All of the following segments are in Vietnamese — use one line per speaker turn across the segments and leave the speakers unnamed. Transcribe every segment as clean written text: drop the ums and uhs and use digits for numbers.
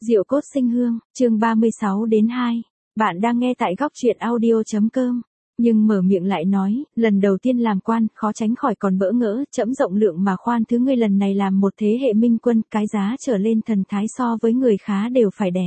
Diệu cốt sinh hương, chương 36-2. Bạn đang nghe tại góc truyện audio.com. Nhưng mở miệng lại nói, lần đầu tiên làm quan, khó tránh khỏi còn bỡ ngỡ, trẫm rộng lượng mà khoan thứ ngươi lần này làm một thế hệ minh quân, cái giá trở lên thần thái so với người khá đều phải đẹp.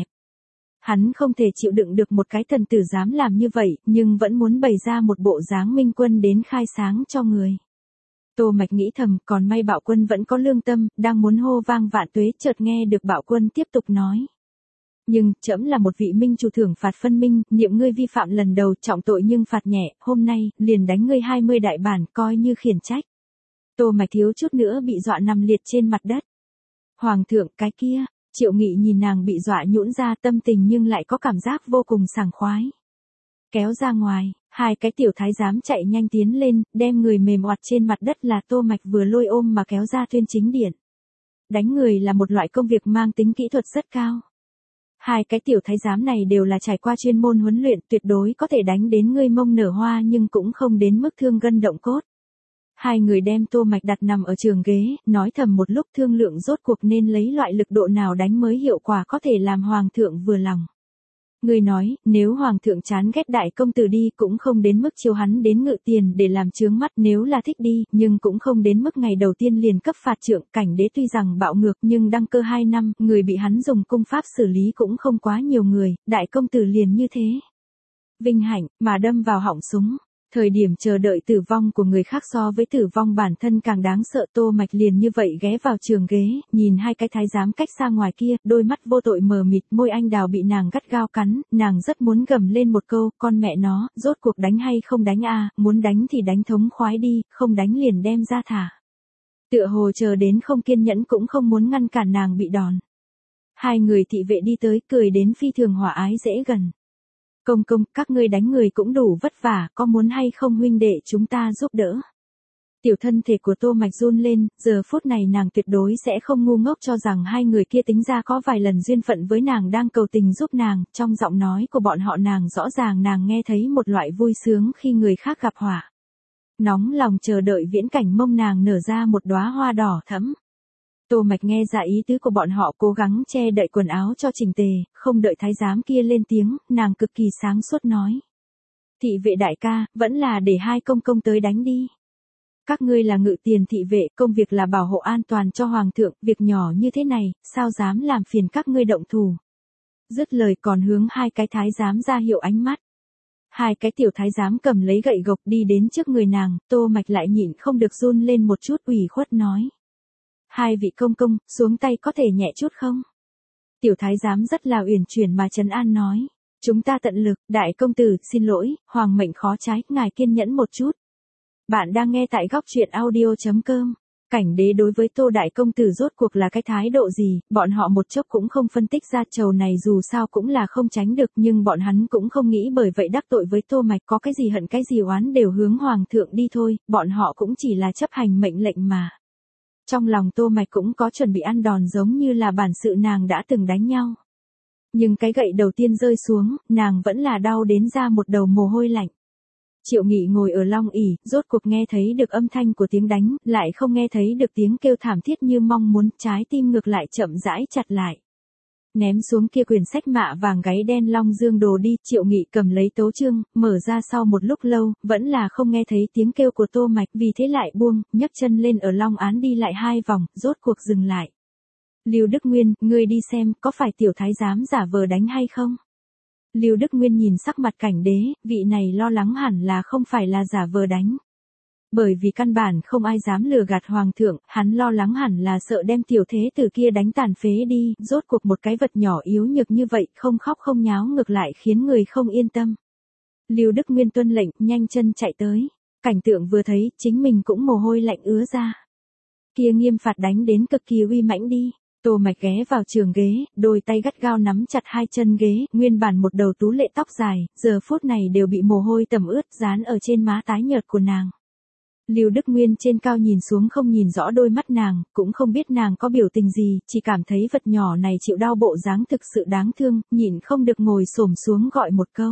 Hắn không thể chịu đựng được một cái thần tử dám làm như vậy, nhưng vẫn muốn bày ra một bộ dáng minh quân đến khai sáng cho người. Tô Mạch nghĩ thầm, còn may Bạo Quân vẫn có lương tâm, đang muốn hô vang vạn tuế, chợt nghe được Bạo Quân tiếp tục nói. Nhưng, trẫm là một vị minh chủ thưởng phạt phân minh, niệm ngươi vi phạm lần đầu trọng tội nhưng phạt nhẹ, hôm nay, liền đánh ngươi 20 đại bản, coi như khiển trách. Tô Mạch thiếu chút nữa bị dọa nằm liệt trên mặt đất. Hoàng thượng, cái kia, Triệu Nghị nhìn nàng bị dọa nhũn ra tâm tình nhưng lại có cảm giác vô cùng sảng khoái. Kéo ra ngoài, hai cái tiểu thái giám chạy nhanh tiến lên, đem người mềm oặt trên mặt đất là Tô Mạch vừa lôi ôm mà kéo ra tuyên chính điện. Đánh người là một loại công việc mang tính kỹ thuật rất cao. Hai cái tiểu thái giám này đều là trải qua chuyên môn huấn luyện, tuyệt đối có thể đánh đến ngươi mông nở hoa nhưng cũng không đến mức thương gân động cốt. Hai người đem Tô Mạch đặt nằm ở trường ghế, nói thầm một lúc thương lượng rốt cuộc nên lấy loại lực độ nào đánh mới hiệu quả có thể làm hoàng thượng vừa lòng. Người nói, nếu hoàng thượng chán ghét đại công tử đi cũng không đến mức chiêu hắn đến ngự tiền để làm chướng mắt, nếu là thích đi, nhưng cũng không đến mức ngày đầu tiên liền cấp phạt trượng. Cảnh đế tuy rằng bạo ngược nhưng đăng cơ 2 năm, người bị hắn dùng cung pháp xử lý cũng không quá nhiều người, đại công tử liền như thế. Vinh hạnh, mà đâm vào họng súng. Thời điểm chờ đợi tử vong của người khác so với tử vong bản thân càng đáng sợ. Tô Mạch liền như vậy ghé vào trường ghế, nhìn hai cái thái giám cách xa ngoài kia, đôi mắt vô tội mờ mịt, môi anh đào bị nàng gắt gao cắn, nàng rất muốn gầm lên một câu, con mẹ nó, rốt cuộc đánh hay không đánh a, muốn đánh thì đánh thống khoái đi, không đánh liền đem ra thả. Tựa hồ chờ đến không kiên nhẫn cũng không muốn ngăn cản nàng bị đòn. Hai người thị vệ đi tới, cười đến phi thường hòa ái dễ gần. Công công, các ngươi đánh người cũng đủ vất vả, có muốn hay không huynh đệ chúng ta giúp đỡ. Tiểu thân thể của Tô Mạch run lên, giờ phút này nàng tuyệt đối sẽ không ngu ngốc cho rằng hai người kia tính ra có vài lần duyên phận với nàng đang cầu tình giúp nàng, trong giọng nói của bọn họ nàng rõ ràng nàng nghe thấy một loại vui sướng khi người khác gặp họa. Nóng lòng chờ đợi viễn cảnh mông nàng nở ra một đóa hoa đỏ thẫm. Tô Mạch nghe ra ý tứ của bọn họ, cố gắng che đậy quần áo cho chỉnh tề, không đợi thái giám kia lên tiếng, nàng cực kỳ sáng suốt nói. Thị vệ đại ca, vẫn là để hai công công tới đánh đi. Các ngươi là ngự tiền thị vệ, công việc là bảo hộ an toàn cho hoàng thượng, việc nhỏ như thế này, sao dám làm phiền các ngươi động thủ. Dứt lời còn hướng hai cái thái giám ra hiệu ánh mắt. Hai cái tiểu thái giám cầm lấy gậy gộc đi đến trước người nàng, Tô Mạch lại nhịn không được run lên một chút, ủy khuất nói. Hai vị công công, xuống tay có thể nhẹ chút không? Tiểu thái giám rất là uyển chuyển mà trấn an nói. Chúng ta tận lực, đại công tử, xin lỗi, hoàng mệnh khó trái, ngài kiên nhẫn một chút. Bạn đang nghe tại góc truyện audio.com. Cảnh đế đối với Tô đại công tử rốt cuộc là cái thái độ gì, bọn họ một chốc cũng không phân tích ra. Trầu này dù sao cũng là không tránh được, nhưng bọn hắn cũng không nghĩ bởi vậy đắc tội với Tô Mạch, có cái gì hận cái gì oán đều hướng hoàng thượng đi thôi, bọn họ cũng chỉ là chấp hành mệnh lệnh mà. Trong lòng Tô Mạch cũng có chuẩn bị ăn đòn giống như là bản sự nàng đã từng đánh nhau. Nhưng cái gậy đầu tiên rơi xuống, nàng vẫn là đau đến ra một đầu mồ hôi lạnh. Triệu Nghị ngồi ở long ỷ, rốt cuộc nghe thấy được âm thanh của tiếng đánh, lại không nghe thấy được tiếng kêu thảm thiết như mong muốn, trái tim ngược lại chậm rãi chặt lại. Ném xuống kia quyển sách mạ vàng gáy đen Long Dương đồ đi, Triệu Nghị cầm lấy tấu chương, mở ra sau một lúc lâu, vẫn là không nghe thấy tiếng kêu của Tô Mạch, vì thế lại buông, nhấc chân lên ở long án đi lại 2 vòng, rốt cuộc dừng lại. Lưu Đức Nguyên, ngươi đi xem, có phải tiểu thái giám giả vờ đánh hay không? Lưu Đức Nguyên nhìn sắc mặt cảnh đế, vị này lo lắng hẳn là không phải là giả vờ đánh. Bởi vì căn bản không ai dám lừa gạt hoàng thượng, hắn lo lắng hẳn là sợ đem tiểu thế tử kia đánh tàn phế đi, rốt cuộc một cái vật nhỏ yếu nhược như vậy, không khóc không nháo ngược lại khiến người không yên tâm. Lưu Đức Nguyên tuân lệnh, nhanh chân chạy tới. Cảnh tượng vừa thấy, chính mình cũng mồ hôi lạnh ứa ra. Kia nghiêm phạt đánh đến cực kỳ uy mãnh đi. Tô Mạch ghé vào trường ghế, đôi tay gắt gao nắm chặt hai chân ghế, nguyên bản một đầu tú lệ tóc dài, giờ phút này đều bị mồ hôi tẩm ướt dán ở trên má tái nhợt của nàng. Lưu Đức Nguyên trên cao nhìn xuống không nhìn rõ đôi mắt nàng, cũng không biết nàng có biểu tình gì, chỉ cảm thấy vật nhỏ này chịu đau bộ dáng thực sự đáng thương, nhịn không được ngồi xổm xuống gọi một câu.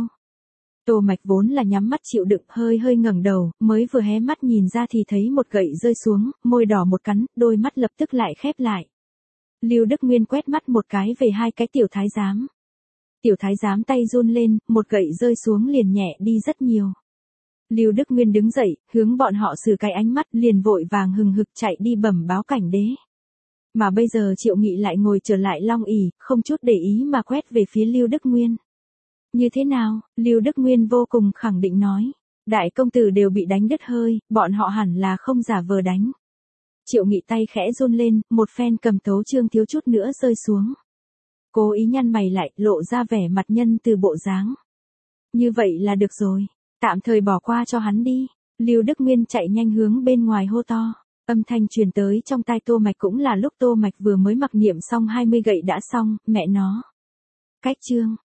Tô Mạch vốn là nhắm mắt chịu đựng, hơi ngẩng đầu, mới vừa hé mắt nhìn ra thì thấy một gậy rơi xuống, môi đỏ một cắn, đôi mắt lập tức lại khép lại. Lưu Đức Nguyên quét mắt một cái về hai cái tiểu thái giám. Tiểu thái giám tay run lên, một gậy rơi xuống liền nhẹ đi rất nhiều. Lưu Đức Nguyên đứng dậy, hướng bọn họ xử cái ánh mắt, liền vội vàng hừng hực chạy đi bẩm báo cảnh đế. Mà bây giờ Triệu Nghị lại ngồi trở lại long ỷ, không chút để ý mà quét về phía Lưu Đức Nguyên. Như thế nào? Lưu Đức Nguyên vô cùng khẳng định nói. Đại công tử đều bị đánh đứt hơi, bọn họ hẳn là không giả vờ đánh. Triệu Nghị tay khẽ run lên, một phen cầm tấu chương thiếu chút nữa rơi xuống. Cố ý nhăn mày lại, lộ ra vẻ mặt nhân từ bộ dáng. Như vậy là được rồi, tạm thời bỏ qua cho hắn đi. Lưu Đức Nguyên chạy nhanh hướng bên ngoài hô to. Âm thanh truyền tới trong tai Tô Mạch cũng là lúc Tô Mạch vừa mới mặc niệm xong 20 gậy đã xong, mẹ nó. Cách chương.